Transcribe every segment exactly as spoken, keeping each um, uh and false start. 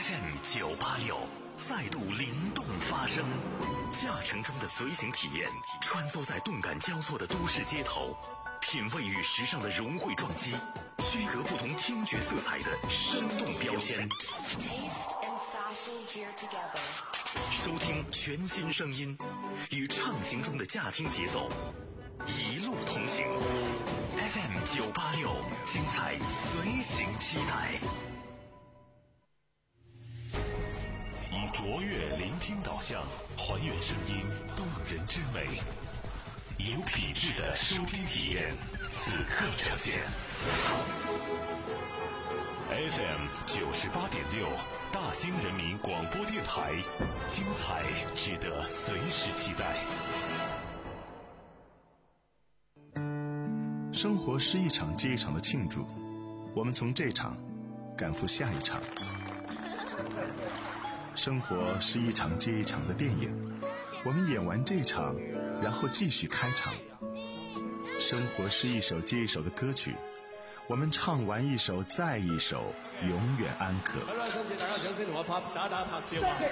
F M 九八六再度灵动发声，驾乘中的随行体验，穿梭在动感交错的都市街头，品味与时尚的融汇撞击，区隔不同听觉色彩的生动标签。收听全新声音，与畅行中的驾听节奏，一路同行。F M 九八六，精彩随行期待。以卓越聆听导向，还原声音动人之美，有品质的收听体验，此刻呈现。F M 九十八点六，大兴人民广播电台，精彩值得随时期待。 生活是一场接一场的庆祝，我们从这场赶赴下一场。生活是一场接一场的电影，我们演完这场，然后继续开场。生活是一首接一首的歌曲，我们唱完一首再一首，永远安可。好啦，新姐，大家掌聲同我拍打打拍照啊！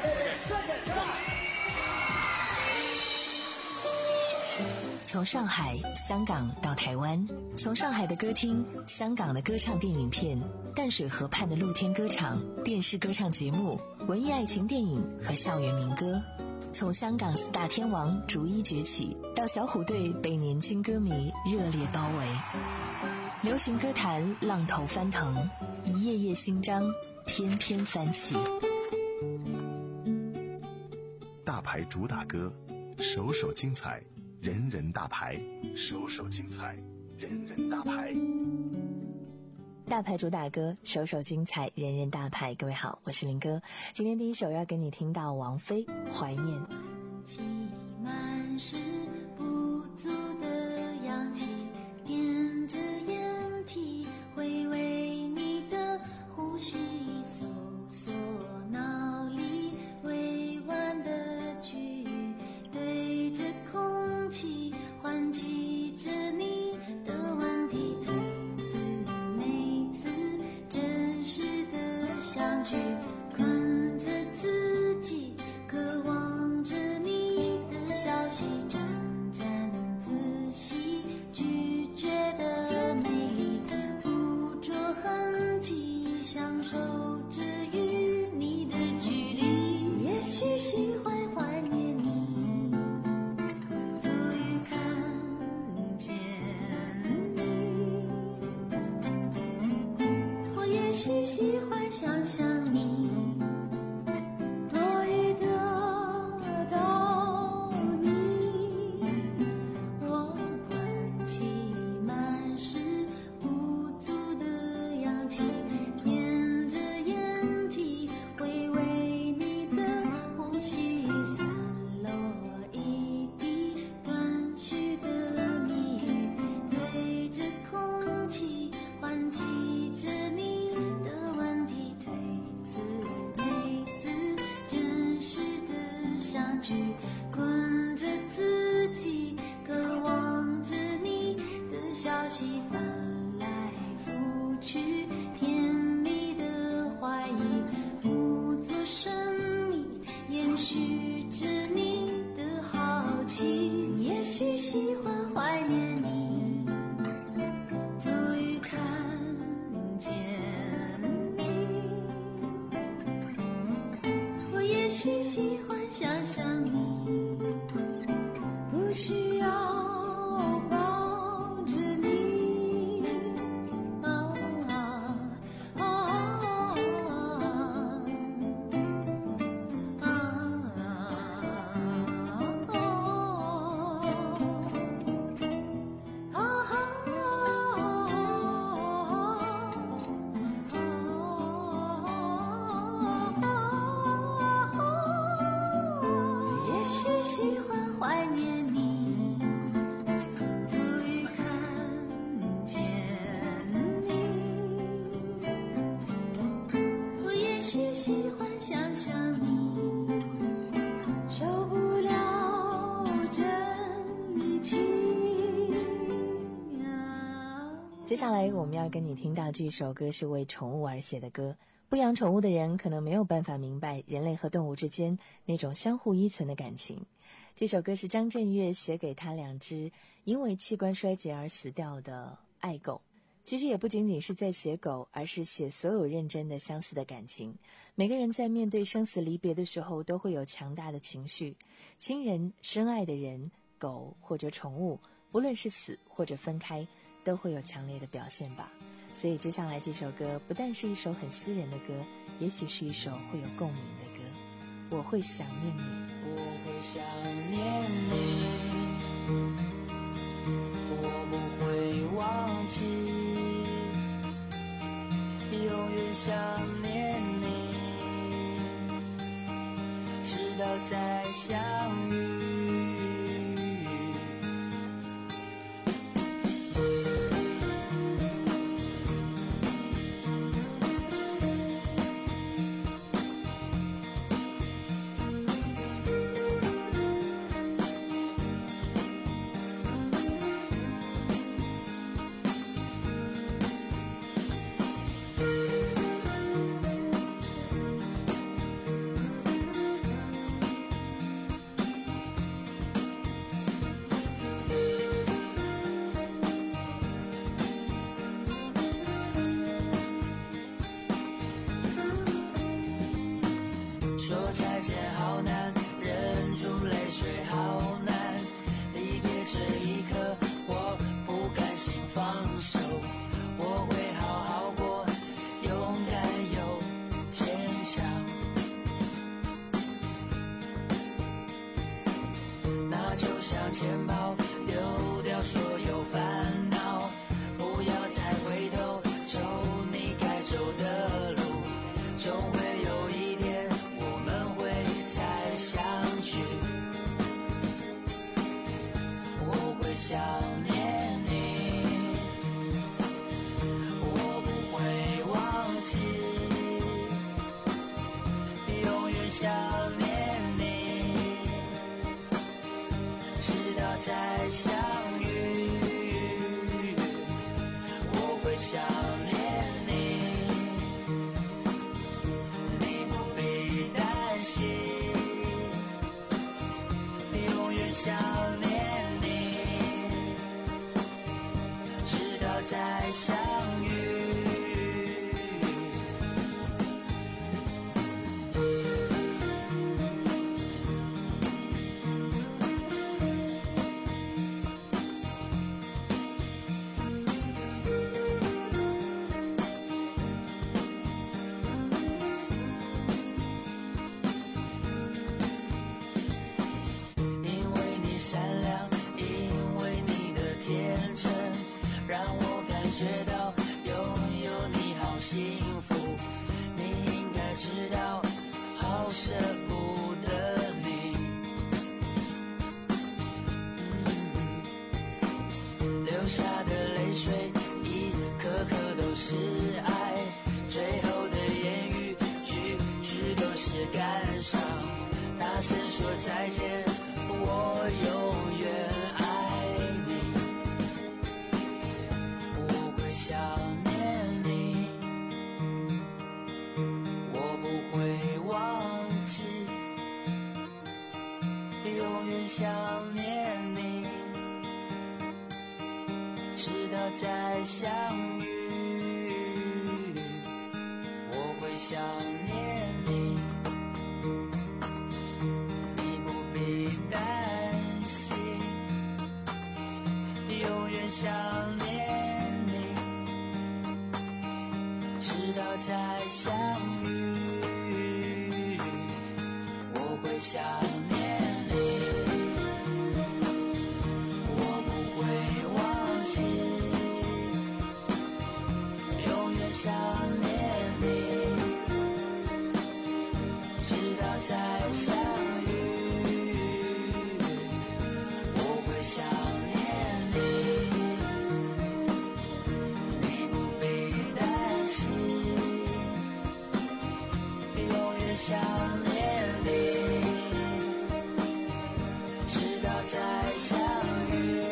從上海、香港到台灣，從上海的歌廳、香港的歌唱電影片、淡水河畔的露天歌場、電視歌唱節目、文藝愛情電影和校園民歌，從香港四大天王逐一崛起，到小虎隊被年輕歌迷熱烈包圍，流行歌壇浪頭翻騰，一頁頁新章翩翩翻起。 大牌主打歌，首首精彩，人人大牌，首首精彩，人人大牌。 大牌主打歌，首首精彩，人人大牌。各位好，我是林哥。今天第一首要跟你听到王菲《怀念》。 气满是不足的氧气，点着烟蒂，回味你的呼吸，搜索脑里委婉的句语，对着空气唤起着你的问题，推自每次真实的相聚，困着自己，渴望着你的消息，沾沾自喜，拒绝的美丽，捕捉痕迹，享受着与你的距离。也许喜欢怀念你，足以看见你，我也许喜欢想象你，多余的到你，我关起满是不足的氧气，点着烟蒂，回味你的呼吸，散落一地断续的谜语，对着空气唤起着你的问题，推自每次真实的相聚，困着自己，渴望着你的消息，翻来覆去，甜蜜的怀疑，不做生命，延续着你的好奇。也许喜欢怀念你，足以看见你，我也许喜欢想象你，不需要抱着你，啊啊啊也许喜欢怀念你，足以看见你，我也许喜欢想象你，受不了真情啊。 接下来我们要跟你听到这首歌是为宠物而写的歌， 不养宠物的人可能没有办法明白人类和动物之间那种相互依存的感情。这首歌是张震岳写给他两只因为器官衰竭而死掉的爱狗。其实也不仅仅是在写狗，而是写所有认真的相似的感情。每个人在面对生死离别的时候都会有强大的情绪，亲人、深爱的人、狗或者宠物，不论是死或者分开，都会有强烈的表现吧。所以接下来这首歌不但是一首很私人的歌，也许是一首会有共鸣的歌。我会想念你， 我会想念你，我不会忘记，永远想念你，直到再相遇。说再见好难，忍住泪水好难，离别这一刻我不甘心放手，我会好好过，勇敢又坚强，那就像钱包丢掉所有烦恼，不要再回头，走你该走的路，总会有一天再相聚。我会想念你，我不会忘记，永远想念你，直到再相遇。我会想念你，你不必担心，想念你，直到再相遇。善良，因为你的天真，让我感觉到拥有你好幸福。你应该知道，好舍不得你。嗯、流下的泪水，一颗颗都是爱，最后的言语，句句都是感伤。大声说再见，我永远爱你，我会想念你，我不会忘记，永远想念你，直到再相遇。我会想念你，想念你，直到再相遇。我会想念你，我不会忘记，永远想念你，直到再相遇。我会想念你，想念你，直到再相遇。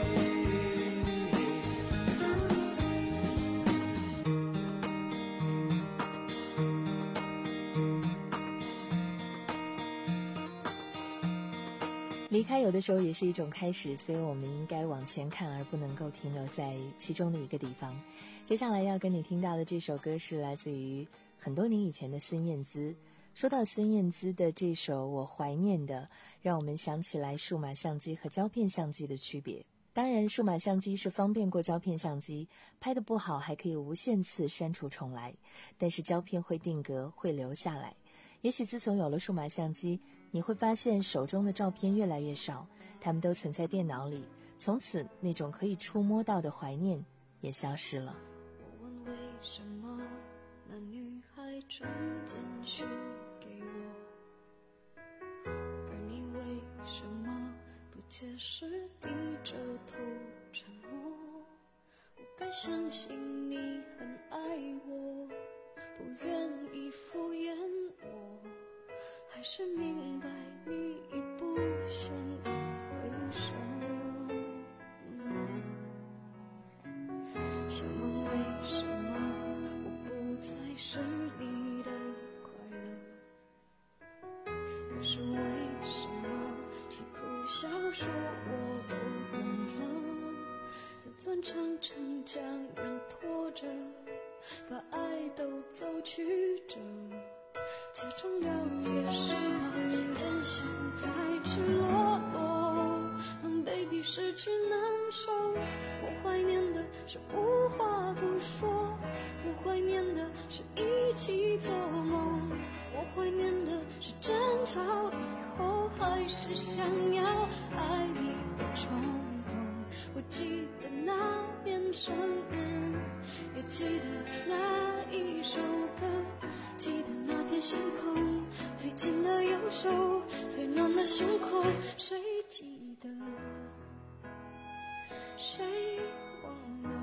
离开有的时候也是一种开始，所以我们应该往前看，而不能够停留在其中的一个地方。接下来要跟你听到的这首歌是来自于很多年以前的孙燕姿。说到孙燕姿的这首《我怀念的》，让我们想起来数码相机和胶片相机的区别。当然，数码相机是方便过胶片相机，拍得不好还可以无限次删除重来，但是胶片会定格，会留下来。也许自从有了数码相机，你会发现手中的照片越来越少，它们都存在电脑里，从此那种可以触摸到的怀念也消失了。 我问为什么那女孩传简讯给我，而你为什么不解释，低着头沉默？我该相信你很爱我，不愿意敷衍我，还是明白你已不想回首？想问为什么我不再是你的快乐，可是为什么却苦笑说我都懂了？自尊常常将人拖着，把爱都走曲折，假装了解是怕真相太赤裸裸，让 baby 失去难受。我怀念的是无话不说，我怀念的是一起做梦，我怀念的是争吵以后还是想要爱你的冲动。我记得那年生日，也记得那一首歌，记得那片星空，最近的右手，最暖的胸口，谁记得，谁忘了？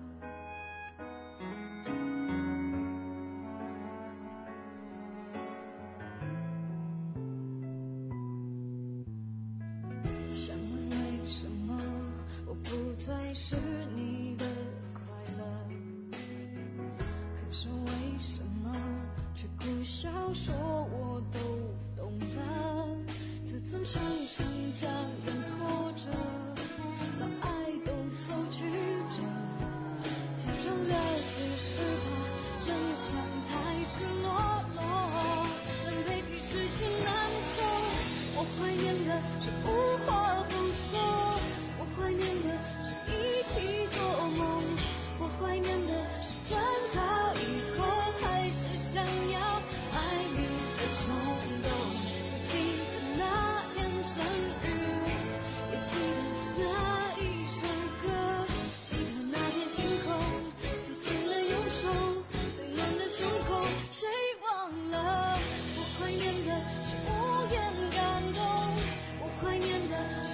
想问为什么我不再是你的快乐，可是为什么却苦笑说我都懂了？自尊常常将人拖着，把爱都走曲折，假装了解是怕真相太赤裸裸，让 baby 失去难受。我怀念的是无话不说，我怀念的是一起做梦，我怀念的是争吵以后还是想要爱你的冲动。我记得那年生日，也记得那一首歌，记得那片星空，最近的右手，最暖的胸口，谁忘了？我怀念的是无言感动，我怀念的是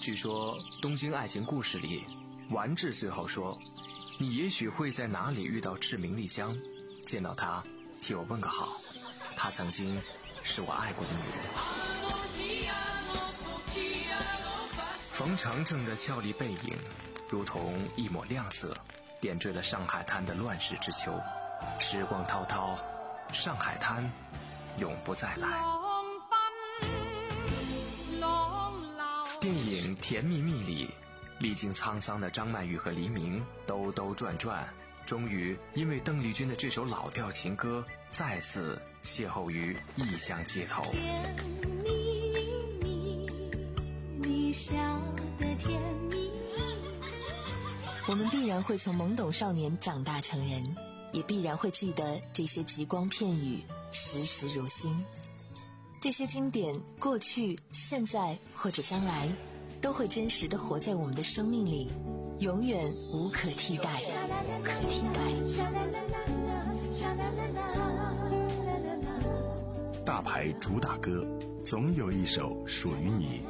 据说东京爱情故事里，丸治最后说，你也许会在哪里遇到志明丽香，见到她替我问个好，她曾经是我爱过的女人。冯程程的俏丽背影如同一抹亮色，点缀了上海滩的乱世之秋。时光滔滔，上海滩永不再来。电影《甜蜜蜜》里，历经沧桑的张曼玉和黎明兜兜转转，终于因为邓丽君的这首老调情歌，再次邂逅于异乡街头。 甜蜜蜜，你笑得甜蜜蜜。 我们必然会从懵懂少年长大成人，也必然会记得这些极光片语，时时如新。这些经典，过去、现在或者将来，都会真实地活在我们的生命里，永远无可替代。 大牌主打歌，总有一首属于你。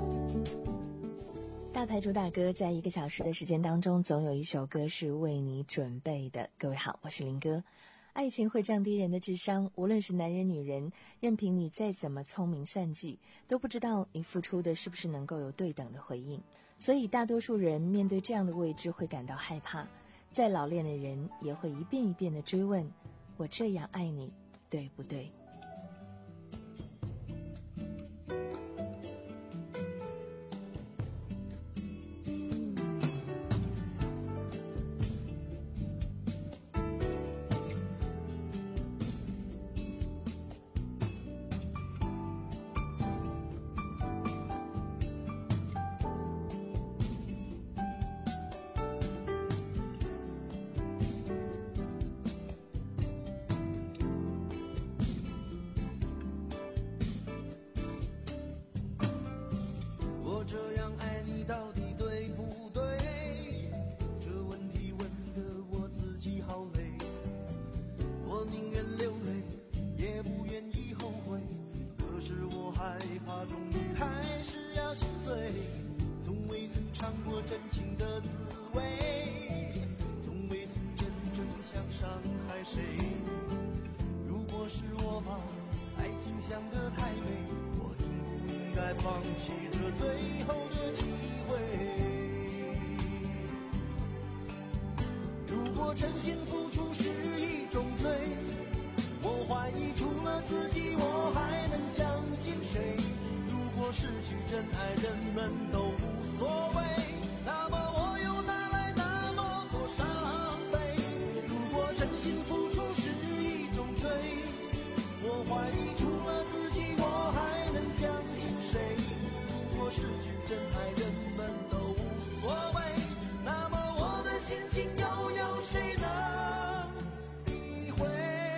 大牌主打歌，在一个小时的时间当中，总有一首歌是为你准备的。各位好，我是林哥。爱情会降低人的智商，无论是男人女人，任凭你再怎么聪明算计，都不知道你付出的是不是能够有对等的回应。所以大多数人面对这样的未知会感到害怕，再老练的人也会一遍一遍地追问，我这样爱你对不对？ 放弃这最后的机会。如果真心付出是一种罪，我怀疑除了自己我还能相信谁？如果失去真爱人们都无所谓，那么我又哪来那么多伤悲？如果真心付出是一种罪，我怀疑除了自己我还能相信谁？如果失去真爱人们都无所谓，那么我的心情又有谁能理会？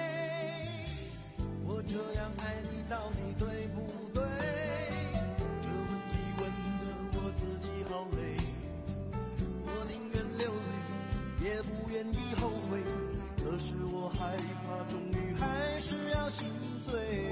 我这样爱你到底对不对？这问题问得我自己好累，我宁愿流泪也不愿意后悔，可是我害怕终于还是要心碎。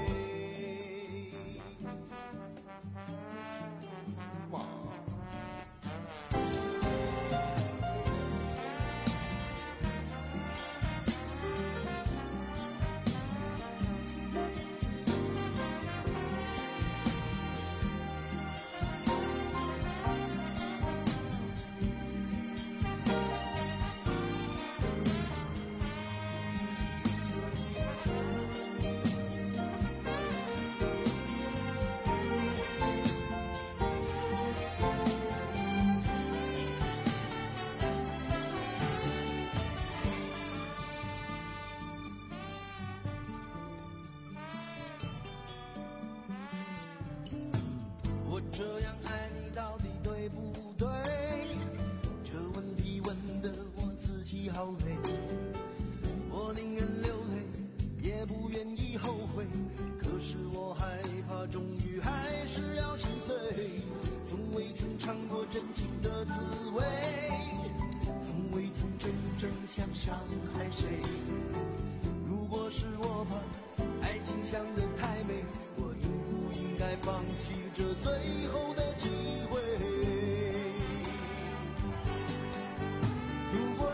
我这样爱你到底对不对？这问题问得我自己好累，我宁愿流泪也不愿意后悔，可是我害怕终于还是要心碎。从未曾尝过真情的滋味，从未曾真正想伤害谁。如果是我把爱情想得太美，我应不应该放弃这最后的机会？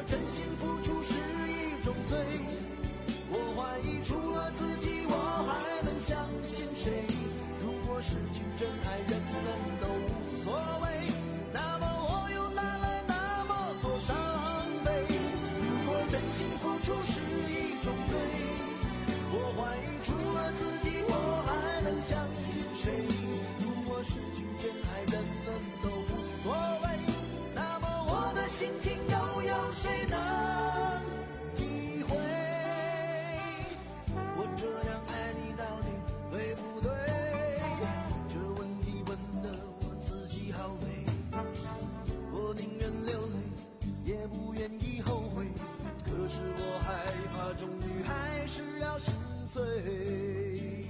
真心付出是一种罪，我怀疑除了自己我还能相信谁？如果失去真爱人们都无所谓，那么我又哪来那么多伤悲？如果真心付出是一种罪，我怀疑除了自己我还能相信谁？如果失去真爱人们都无所谓，那么我的心情又有谁能体会？我这样爱你到底对不对？这问题问得我自己好累，我宁愿流泪也不愿意后悔，可是我害怕终于还是要心碎。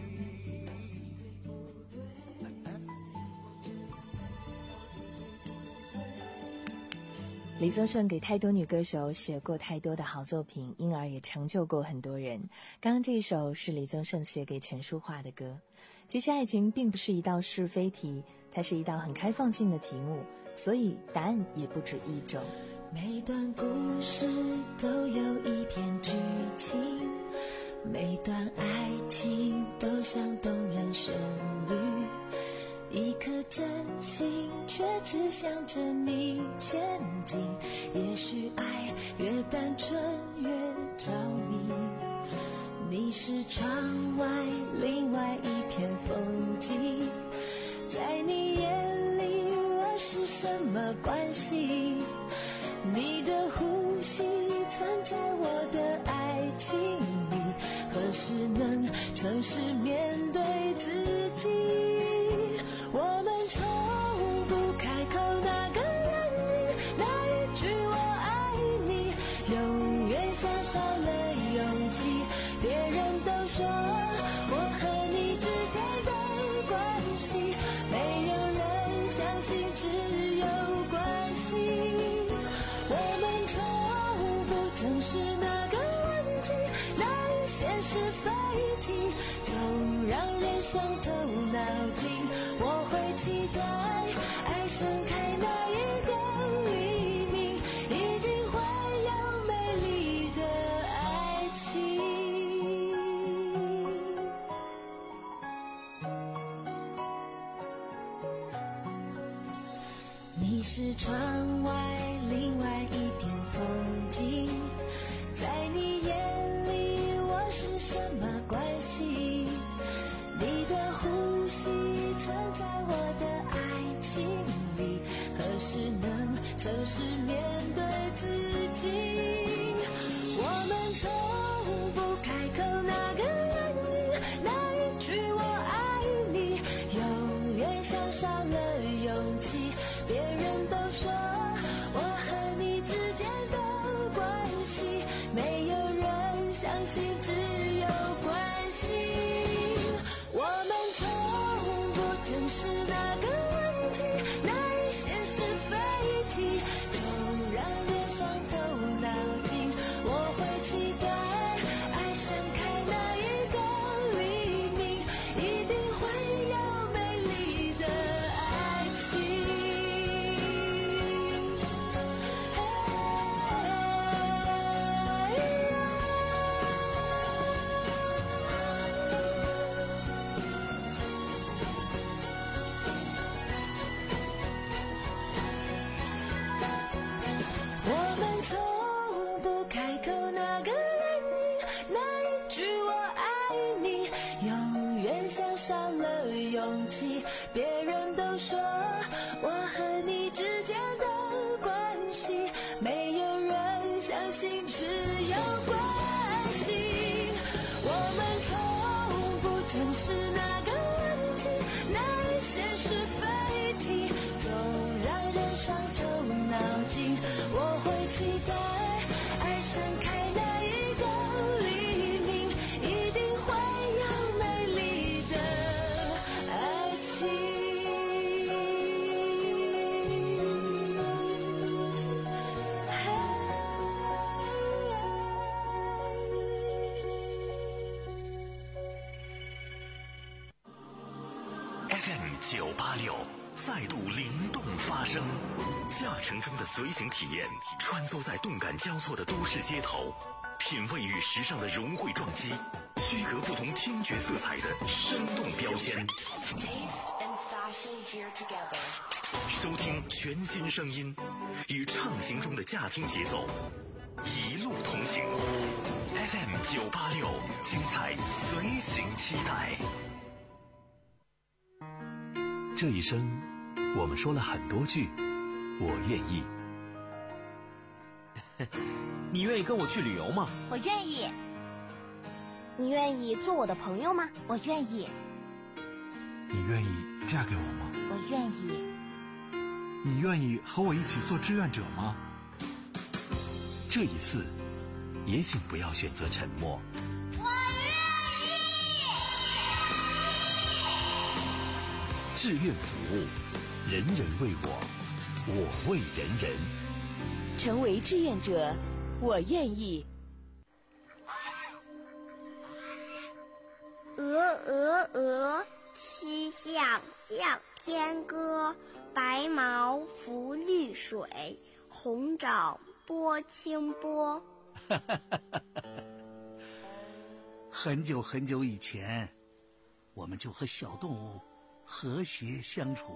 李宗盛给太多女歌手写过太多的好作品，因而也成就过很多人。刚刚这一首是李宗盛写给陈淑桦的歌。其实爱情并不是一道是非题，它是一道很开放性的题目，所以答案也不止一种。 每段故事都有一篇剧情，每段爱情都像动人旋律，一颗真心却只想着你前进，也许爱越单纯越着迷，你是窗外另外一片风景，在你眼里我是什么关系？你的呼吸藏在我的爱情里，何时能诚实面对自己？我们从不开口那个人名，那一句我爱你，永远像少了勇气。别人都说我和你之间的关系，没有人相信只有关系。我们从不正视那个问题，那一些是非题，总让人伤透脑筋。我会期待爱盛开那一个黎明，一定会有美丽的爱情。你是窗外另外一片风景，在你眼里我是什么关系？你的呼吸藏在我的爱情里，何时能诚实面对自己？我们从不开口那个人名，那一句我爱你，永远像少了勇气。别人都说我和你之间的关系，没有人相信只有关系。我们从不正视那个问题，那一些是非题，总让人伤透脑筋。我会期待爱盛开那一个黎明，一定会有美丽的爱情。我们从不开口那个人名，那一句我爱你，永远像少了勇气。别人都说我和你之间的关系，没有人相信只有关系。我们从不正视那个问题，那一些是非题，总让人伤透脑筋。我会期待爱盛开那一个黎明，一定会有美丽的爱情。 F M 九八六再度灵动发生，驾乘中的随行体验，穿梭在动感交错的都市街头，品味与时尚的融汇撞击，区隔不同听觉色彩的生动标签。收听全新声音，与畅行中的驾听节奏，一路同行。F M 九八六，精彩随行期待。 这一生，我们说了很多句“我愿意”。 你愿意跟我去旅游吗？ 我愿意。你愿意做我的朋友吗？我愿意。 你愿意嫁给我吗？ 我愿意。 你愿意和我一起做志愿者吗？ 这一次，也请不要选择沉默。 我愿意。 志愿服务，人人为我，我为人人。 成为志愿者，我愿意。 鹅鹅鹅，曲项向天歌。白毛浮绿水，红掌拨清波。 很久很久以前，我们就和小动物和谐相处。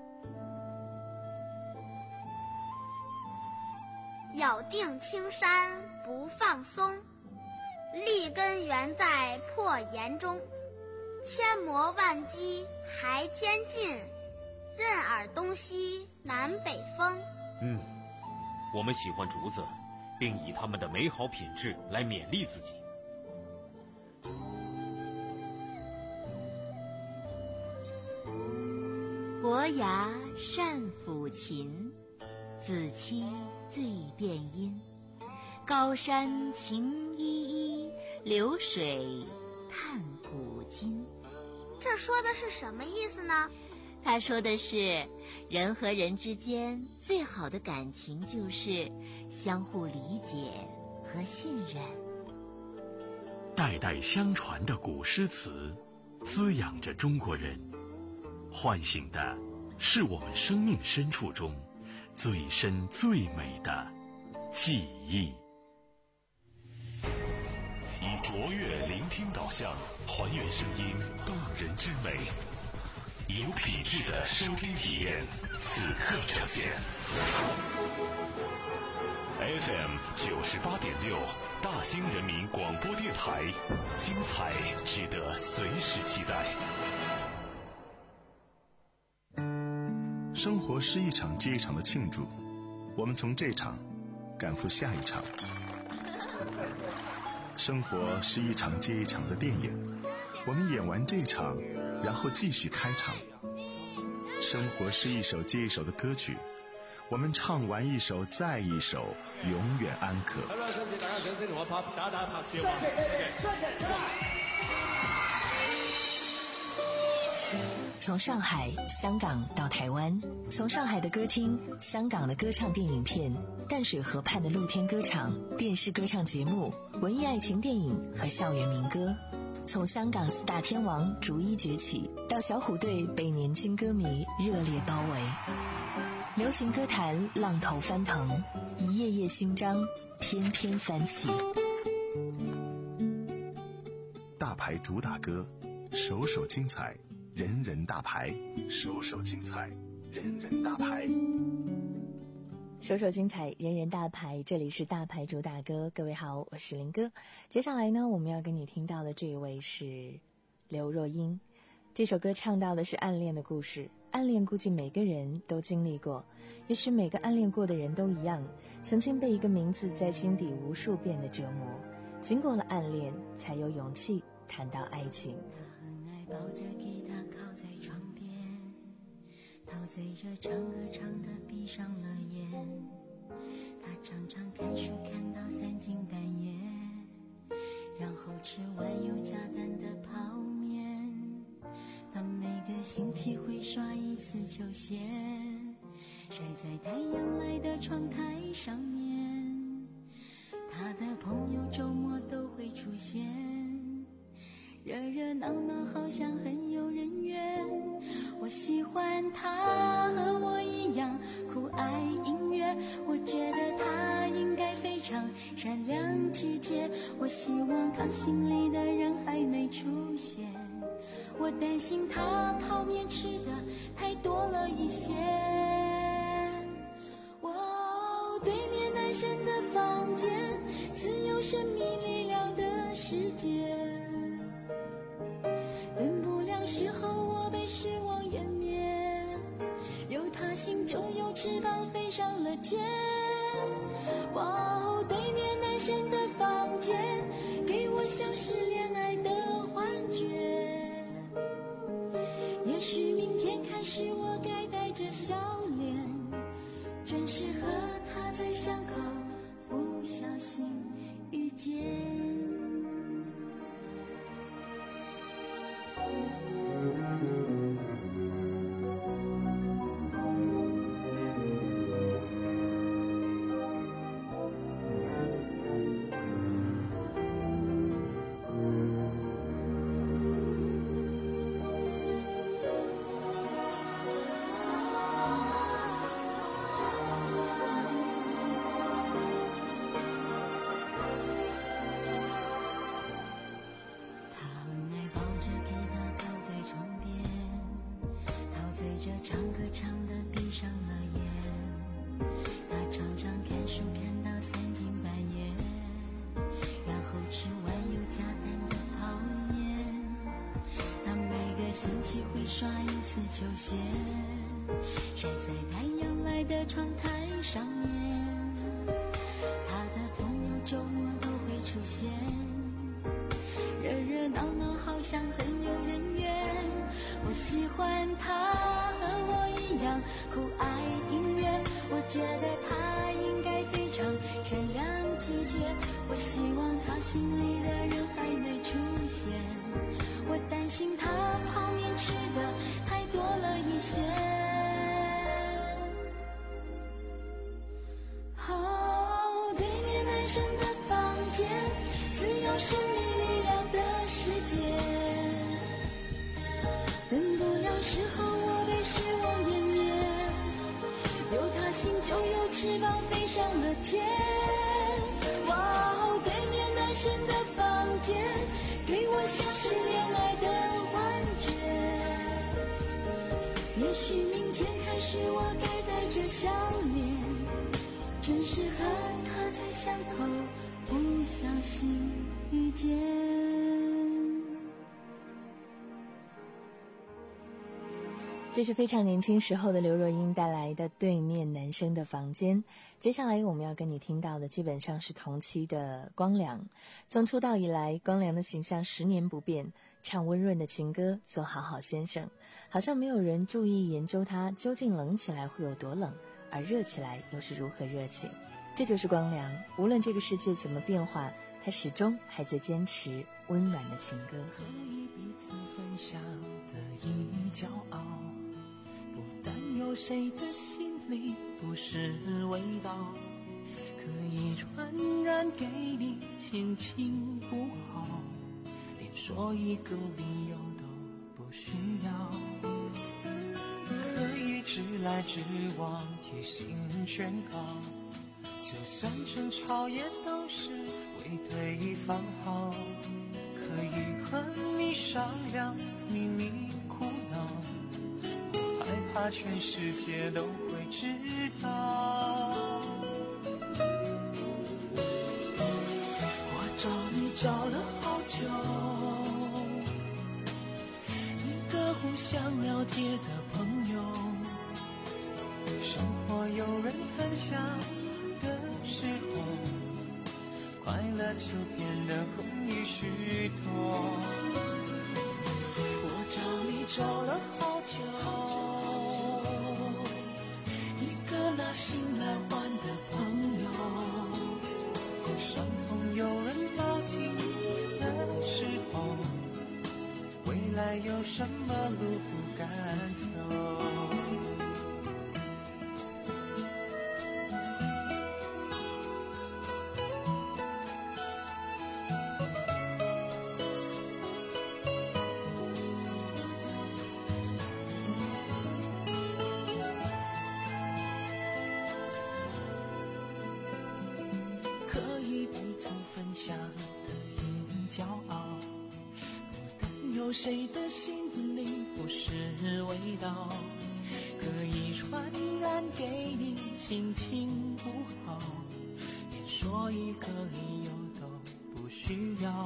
咬定青山不放松，立根原在破岩中。千磨万击还坚劲，任尔东西南北风。 嗯，我们喜欢竹子，并以它们的美好品质来勉励自己。 伯牙善抚琴，子期醉辨音。高山晴依依，流水叹古今。 这说的是什么意思呢？ 他说的是，人和人之间最好的感情就是相互理解和信任。 代代相传的古诗词，滋养着中国人，唤醒的是我们生命深处中最深最美的记忆。 以卓越聆听导向，还原声音动人之美。有品质的收听体验，此刻呈现。F M 九十八点六，大兴人民广播电台，精彩值得随时期待。 生活是一场接一场的庆祝，我们从这场赶赴下一场。生活是一场接一场的电影，我们演完这场，然后继续开场。生活是一首接一首的歌曲，我们唱完一首再一首，永远安可。 从上海、香港到台湾，从上海的歌厅、香港的歌唱电影片、淡水河畔的露天歌场、电视歌唱节目、文艺爱情电影和校园民歌，从香港四大天王逐一崛起，到小虎队被年轻歌迷热烈包围。流行歌坛浪头翻腾，一页页新章翩翩翻起。 大牌主打歌，首首精彩，人人大牌，首首精彩，人人大牌。 首首精彩，人人大牌，这里是大牌主打歌。各位好，我是林哥。接下来呢，我们要跟你听到的这一位是刘若英。这首歌唱到的是暗恋的故事，暗恋估计每个人都经历过，也许每个暗恋过的人都一样，曾经被一个名字在心底无数遍的折磨，经过了暗恋，才有勇气谈到爱情。 他很爱抱着吉他靠在床边，陶醉着唱歌唱得闭上了眼，他常常看书看到三更半夜，然后吃完有加蛋的泡面，他每个星期会刷一次球鞋，睡在太阳来的窗台上面，他的朋友周末都会出现，热热闹闹好像很有人缘，我喜欢欢他和我一样酷爱音乐，我觉得他应该非常善良体贴，我希望他心里的人还没出现，我担心他泡面吃的太多了一些。哦，对面男生的房间似有神秘力量的世界，灯不亮时候我被失望湮灭，有他心就有翅膀飞上了天。哇哦，对面男生的房间给我像是恋爱的幻觉，也许明天开始我该带着笑脸，准时和他在巷口不小心遇见。唱歌唱得闭上了眼，他常常看书看到三更半夜，然后吃完有加蛋的泡面。他每个星期会刷一次球鞋，晒在太阳来的窗台上面。他的朋友周末都会出现，热热闹闹好像很有人缘。我喜欢他和我一样酷爱音乐，我觉得他应该非常善良体贴，我希望他心里的人还没出现，我担心他泡面吃的太多了一些。哦，对面男生的房间似有神秘力量的世界，灯不亮时候我被失望湮灭，有他心就有翅膀飞上了天。哇哦，对面男生的房间给我像是恋爱的幻觉，也许明天开始我该带着笑脸，准时和他在巷口不小心遇见。 这是非常年轻时候的刘若英带来的《对面男生的房间》。接下来我们要跟你听到的基本上是同期的光良。从出道以来，光良的形象十年不变，唱温润的情歌，做好好先生，好像没有人注意研究他究竟冷起来会有多冷，而热起来又是如何热情。这就是光良，无论这个世界怎么变化，他始终还在坚持温暖的情歌。 可以彼此分享的一骄傲，不但有谁的心里不是味道，可以传染给你心情不好，连说一个理由都不需要，可以直来直往贴心劝告，就算争吵也都是为对方好，可以和你商量秘密苦恼，不害怕全世界都会知道。我找你找了好久，一个互相了解的朋友，生活有人分享的时候，快乐就变得容易许多。我找你找了好久，一个拿心来换的朋友，伤痛有人抱紧的时候，未来有什么路不敢走。 骄傲，不担忧谁的心里不是味道，可以传染给你心情不好，连说一个理由都不需要，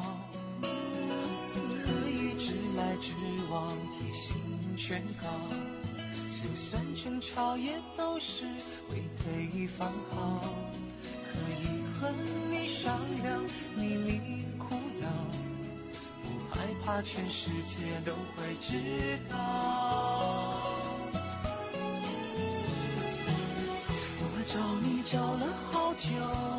可以直来直往提醒劝告，就算争吵也都是为对方好，可以和你商量秘密苦恼，不害怕全世界都会知道。我找你找了好久，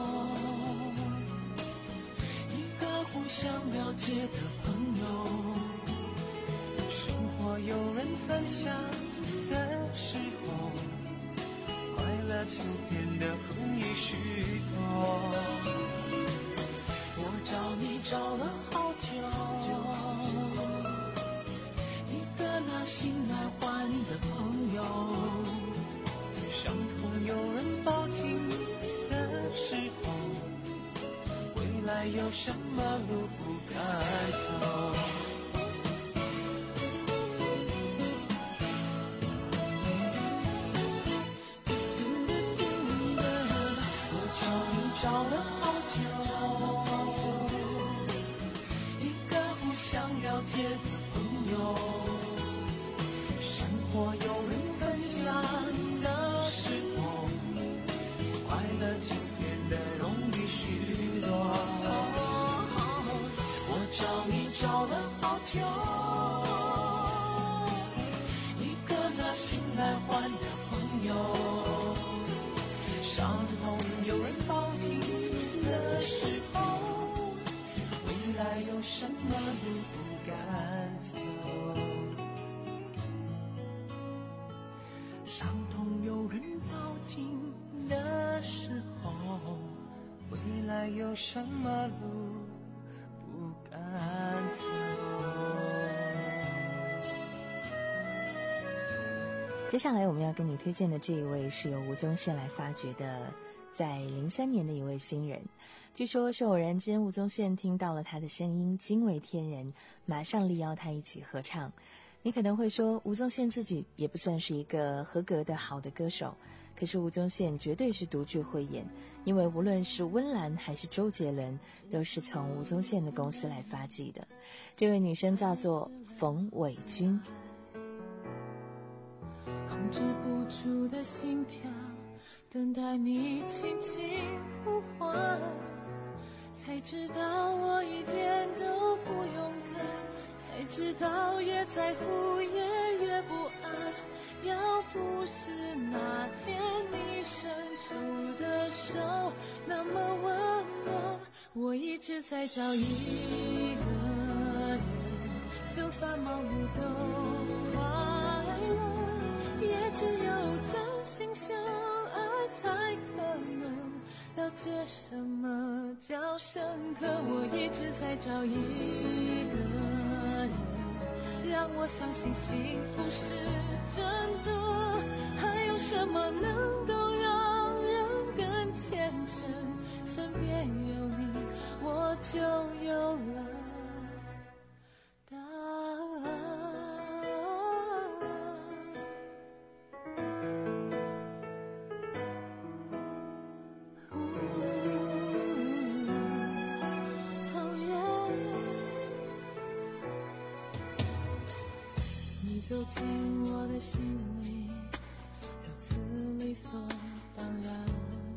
一个互相了解的朋友，生活有人分享的时候，快乐就变得容易许多。我找你找了好久，一个拿心来换的朋友，伤痛有人抱紧的时候，未来有什么路不敢走。找了好久，一个互相了解的朋友，生活有人分享的时候，快乐就变得容易许多。我找你找了好久，一个拿心来换的朋友，伤痛有人抱紧的时候，未来有什么路不敢走？伤痛有人抱紧的时候，未来有什么路不敢走？ 接下来我们要跟你推荐的这一位是由吴宗宪来发掘的，在零三年的一位新人。据说是偶然间吴宗宪听到了他的声音惊为天人，马上力邀他一起合唱。你可能会说吴宗宪自己也不算是一个合格的好的歌手，可是吴宗宪绝对是独具慧眼，因为无论是温岚还是周杰伦都是从吴宗宪的公司来发迹的。这位女生叫做冯伟君。 控制不住的心跳，等待你轻轻呼唤，才知道我一点都不勇敢，才知道越在乎也越不安。要不是那天你伸出的手那么温暖，我一直在找一个人，就算盲目都快乐，也只有真心相爱才可能了解什么叫深刻。我一直在找一个人，让我相信幸福是真的，还有什么能够让人更虔诚？身边有你，我就有了答案。走进我的心里，如此理所当然，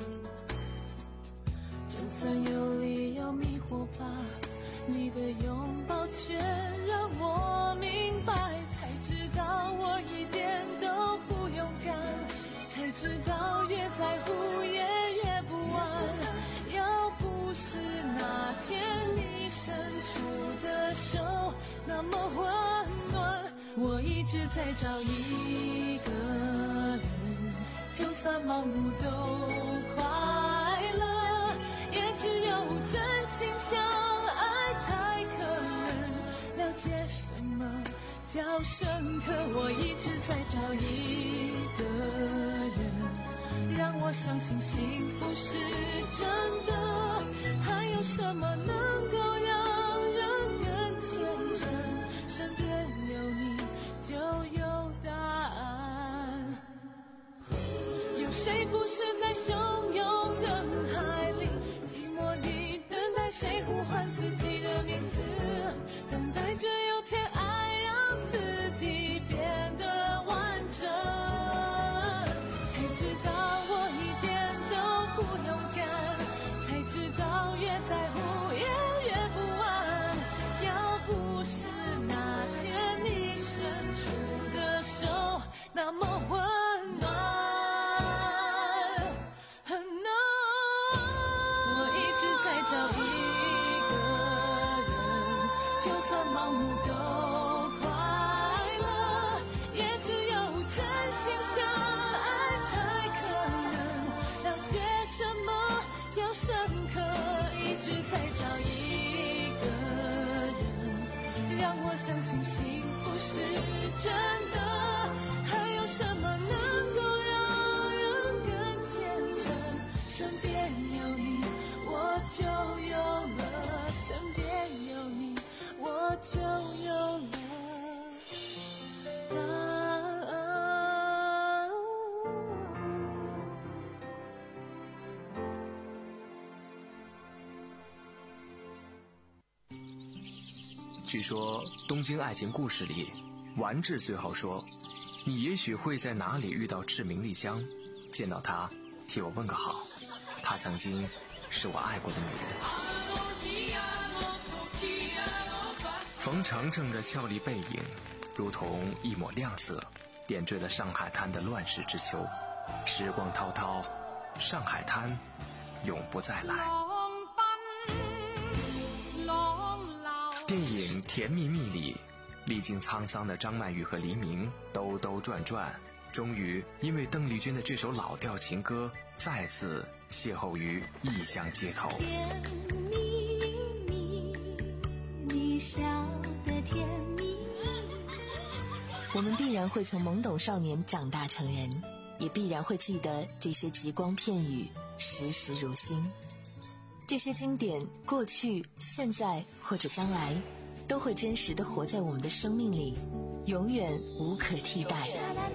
就算有理由迷惑吧，你的拥抱却让我明白，才知道我一点都不勇敢，才知道越在乎也越不安。要不是那天你伸出的手那么温暖，我一直在找一个人，就算盲目都快乐，也只有真心相爱才可能了解什么叫深刻。我一直在找一个人，让我相信幸福是真的，还有什么能够让人谁不是在汹涌人海里，寂寞地等待谁呼唤自己的名字，等待着有天爱让自己变得完整，才知道我一点都不勇敢，才知道越在乎也越不安，要不是那天你伸出的手那么温暖。找一个人，就算盲目都快乐，也只有真心相爱才可能了解什么叫深刻。一直在找一个人，让我相信幸福是真的，还有什么能够让人更虔诚？身边有你我就有了，身边有你，我就有了答案。 据说《东京爱情故事》里，丸治最后说：“你也许会在哪里遇到志明丽香，见到她，替我问个好。她曾经是我爱过的女人。”冯程程的俏丽背影，如同一抹亮色，点缀了上海滩的乱世之秋。时光滔滔，上海滩永不再来。电影《甜蜜蜜》里，历经沧桑的张曼玉和黎明兜兜转转，终于因为邓丽君的这首老调情歌，再次邂逅于异乡街头。 甜蜜蜜，你笑得甜蜜蜜。 我们必然会从懵懂少年长大成人，也必然会记得这些极光片语，时时如新。这些经典，过去、现在或者将来，都会真实地活在我们的生命里，永远无可替代。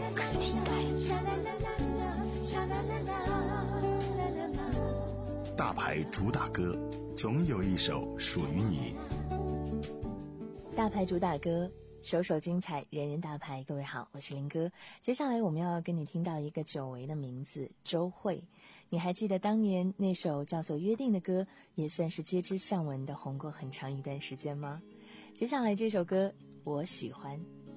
大牌主打歌，总有一首属于你。 大牌主打歌，首首精彩，人人大牌。各位好，我是林哥。接下来我们要跟你听到一个久违的名字，周蕙。你还记得当年那首叫做《约定》的歌，也算是街知巷闻的红过很长一段时间吗？接下来这首歌我喜欢。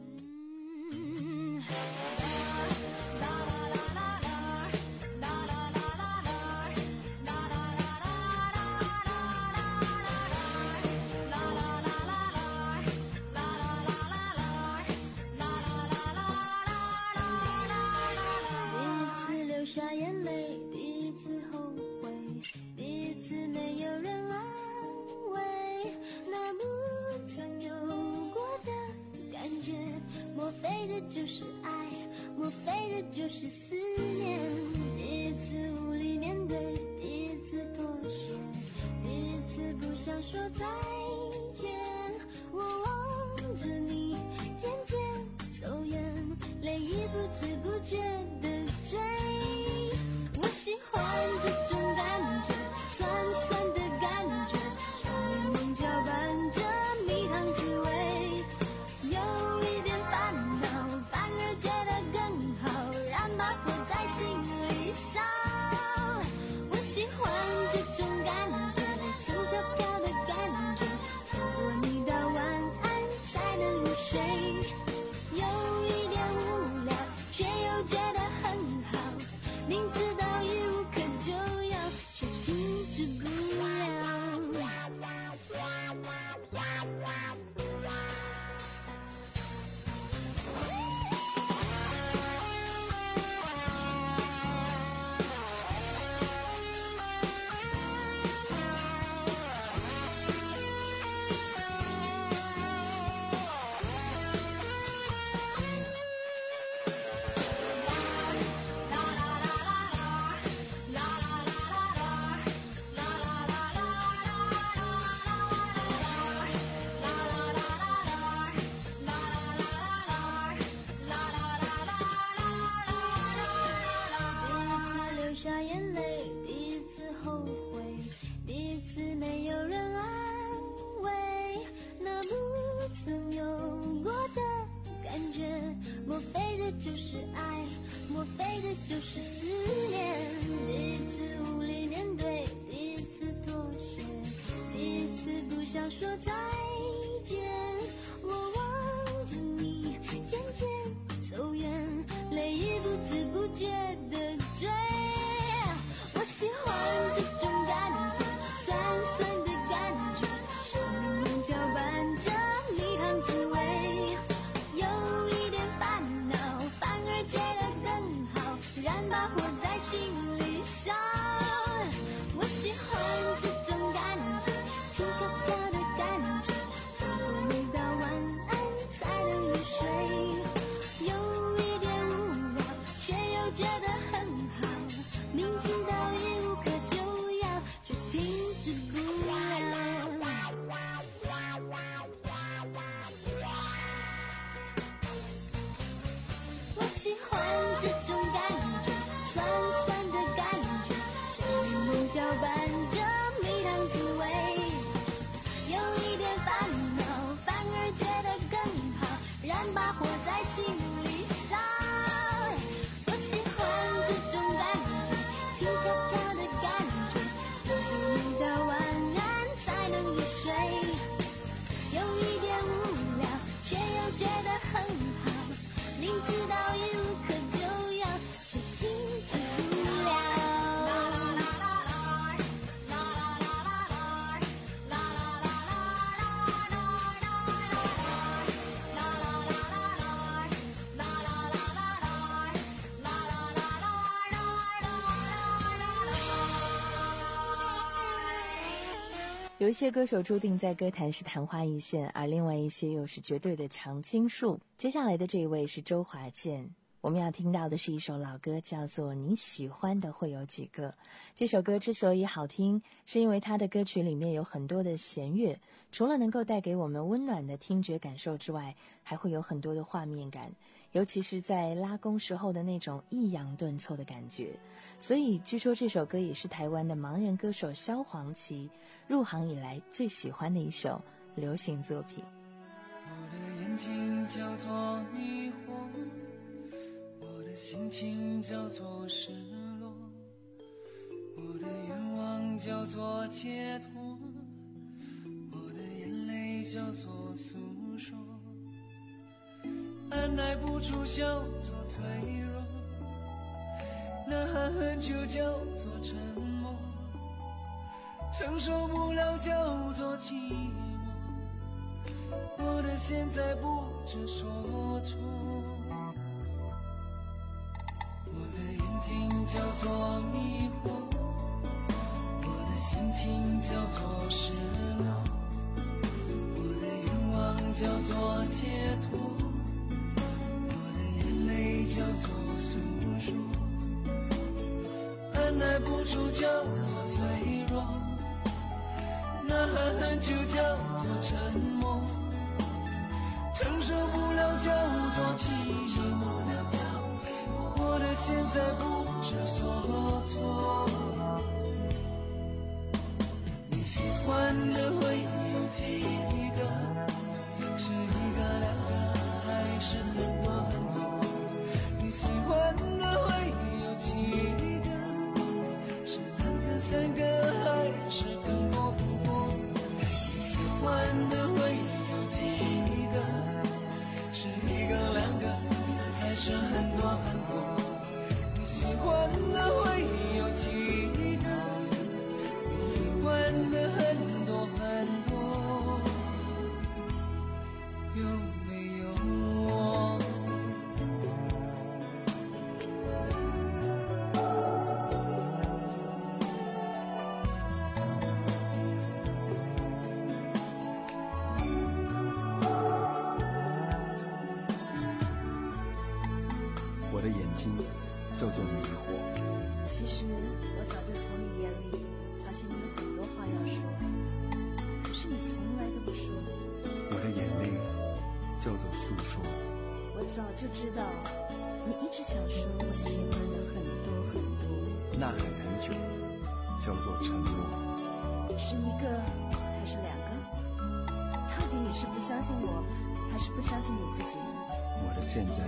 下眼泪，第一次后悔，第一次没有人安慰，那不曾有过的感觉，莫非这就是爱？莫非这就是思念？第一次无力面对，第一次妥协，第一次不想说再见，我望着你渐渐走远，泪已不知不觉的追。我喜欢这种感觉，酸酸的感觉，像柠檬搅拌着蜜糖滋味，有一点烦恼，反而觉得更好，让它活在心里上。我喜欢这种感觉，轻飘飘的感觉，透过你的晚安才能入睡，有一点无聊，却又觉得很好。 感觉，莫非这就是爱，莫非这就是思念。第一次无力面对，第一次妥协，第一次不想说再见。我望着你渐渐走远，泪已不知不觉地追。我喜欢这种感觉，酸酸的感觉，是柠檬搅拌着蜜糖滋味。有一点烦恼，反而觉得更好，燃把火在心里烧。我喜欢这种感觉，轻飘飘的感觉，如果没到晚安才能入睡。有一点无聊，却又觉得很好，明知道已无可救药，却停止不了。我喜欢这种感觉，酸酸的感觉，像柠檬搅拌着蜜糖滋味。有一点烦恼，反而觉得更好，燃把火在心里烧。我喜欢这种感觉，轻飘飘的感觉，如果没到晚安才能入睡。有一点无聊，却又觉得很好，明知道已无可救药，却停止不了。 有一些歌手注定在歌坛是昙花一现，而另外一些又是绝对的常青树。接下来的这一位是周华健，我们要听到的是一首老歌，叫做《你喜欢的会有几个》。这首歌之所以好听，是因为它的歌曲里面有很多的弦乐，除了能够带给我们温暖的听觉感受之外，还会有很多的画面感，尤其是在拉弓时候的那种抑扬顿挫的感觉。所以据说这首歌也是台湾的盲人歌手萧煌奇入行以来最喜欢的一首流行作品。 我的眼睛叫做迷惑，我的心情叫做失落，我的愿望叫做解脱，我的眼泪叫做诉说，按耐不住叫做脆弱，呐喊很久叫做沉默，承受不了叫做寂寞，我的现在不知所措。我的眼睛叫做迷惑，我的心情叫做失落，我的愿望叫做解脱，我的眼泪叫做诉说，按耐不住叫做脆弱，呐喊很久叫做沉默，承受不了叫做寂寞，我的现在不知所措。你喜欢的会有几个？是一个两个还是很多很多？你喜欢的会有几个？是两个三个还是更多更多？你喜欢的会有几个？是一个两个还是很多很多？你喜欢的会有几个？你喜欢的很多很多，有没有我？ 我的眼睛叫做迷惑。 其实我早就从你眼里发现你有很多话要说，可是你从来都不说。 我的眼泪叫做诉说。 我早就知道你一直想说我喜欢的很多很多。 呐喊很久叫做沉默。 是一个还是两个？到底你是不相信我，还是不相信你自己呢？ 我的现在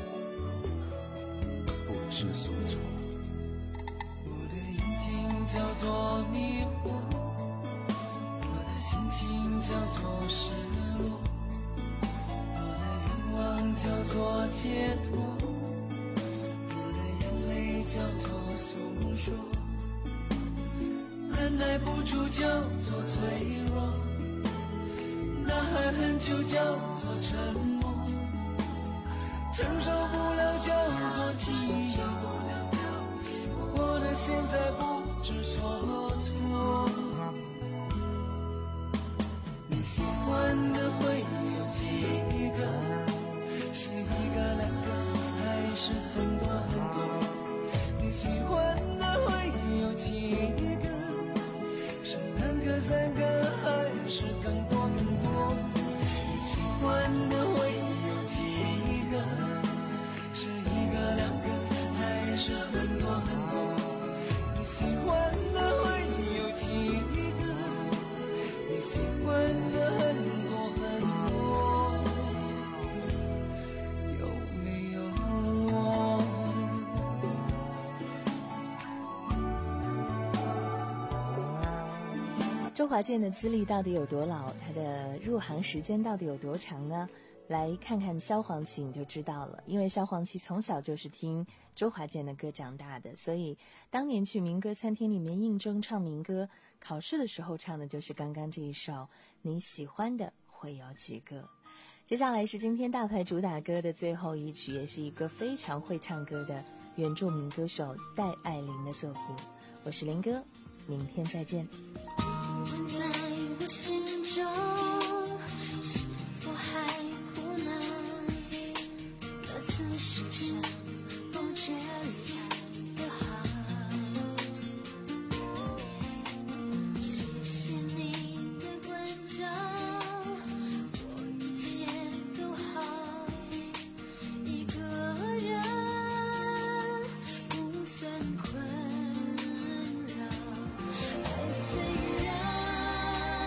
不知所措。 我的眼睛叫做迷惑，我的心情叫做失落，我的愿望叫做解脱，我的眼泪叫做诉说，按耐不住叫做脆弱，呐喊很久叫做沉默，承受不了叫做寂寞，我的现在不知所措。你喜欢的会有几个？是一个两个还是很多很多？你喜欢的会有几个？是两个三个还是更多更多？你喜欢的会有几个？是一个两个还是很多很多？你喜欢的会有几个？你喜欢的很多很多，有没有我？ 周华健的资历到底有多老？他的入行时间到底有多长呢？来看看萧煌奇你就知道了，因为萧煌奇从小就是听周华健的歌长大的，所以当年去民歌餐厅里面应征唱民歌，考试的时候唱的就是刚刚这一首你喜欢的会有几个。接下来是今天大牌主打歌的最后一曲，也是一个非常会唱歌的原住民歌手戴爱玲的作品。我是林哥，明天再见。 在我心中是否还苦呢？歌词是不是不觉离开的好？谢谢你的关照，我一切都好，一个人不算困扰。爱虽然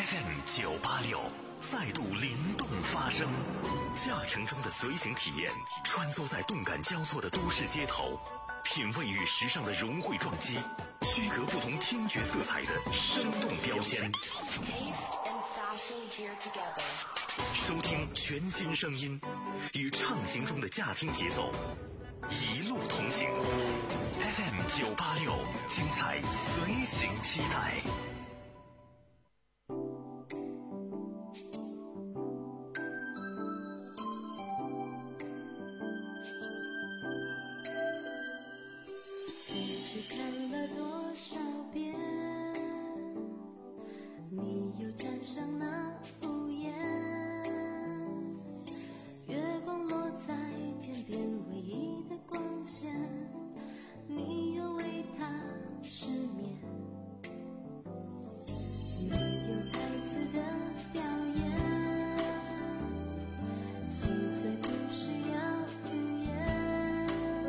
F M 九八六再度灵动发声，驾乘中的随行体验，穿梭在动感交错的都市街头，品味与时尚的融汇撞击，区隔不同听觉色彩的生动标签。收听全新声音，与畅行中的驾听节奏，一路同行。F M 九八六，精彩随行期待。 只看了多少遍，你又站上那屋檐，月光落在天边唯一的光线，你又为它失眠。没有台词的表演，心碎不需要语言，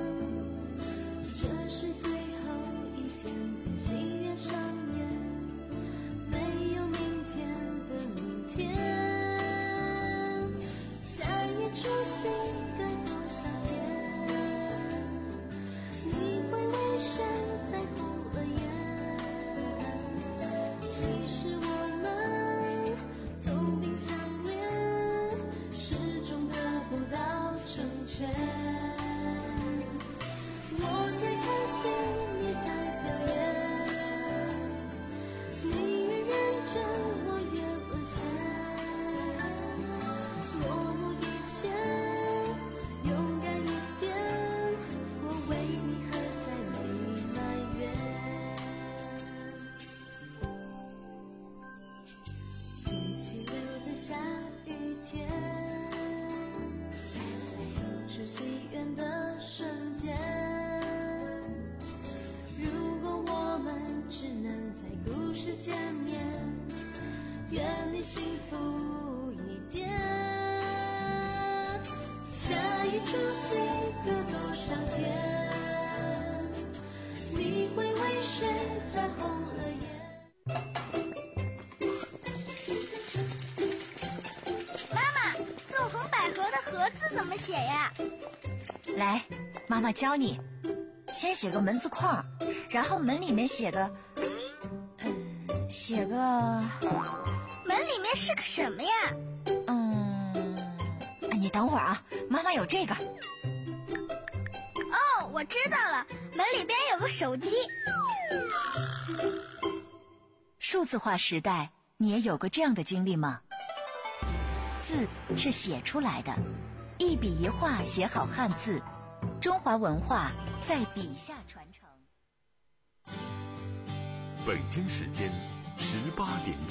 这是最后一天在心愿上面，没有明天的明天。下一出戏隔多少天，你会为谁在红了眼？其实我们同病相怜，始终得不到成全。我在开心，你在表演，你越认真，我越沦陷。落幕以前，勇敢一点，我为你何在没埋怨。星期六的下雨天，走出戏院的瞬间，如果我们只能在故事见面，愿你幸福一点。下一出戏隔多少天，你会为谁在红了眼？ 妈妈，纵横捭阖的阖字怎么写呀？ 来，妈妈教你。先写个门字框，然后门里面写个，嗯，写个， 门里面是个什么呀？ 嗯，你等会儿啊，妈妈有这个。 哦，我知道了，门里边有个手机。 数字化时代，你也有过这样的经历吗？字是写出来的，一笔一画写好汉字，中华文化在笔下传承。 北京时间十八点。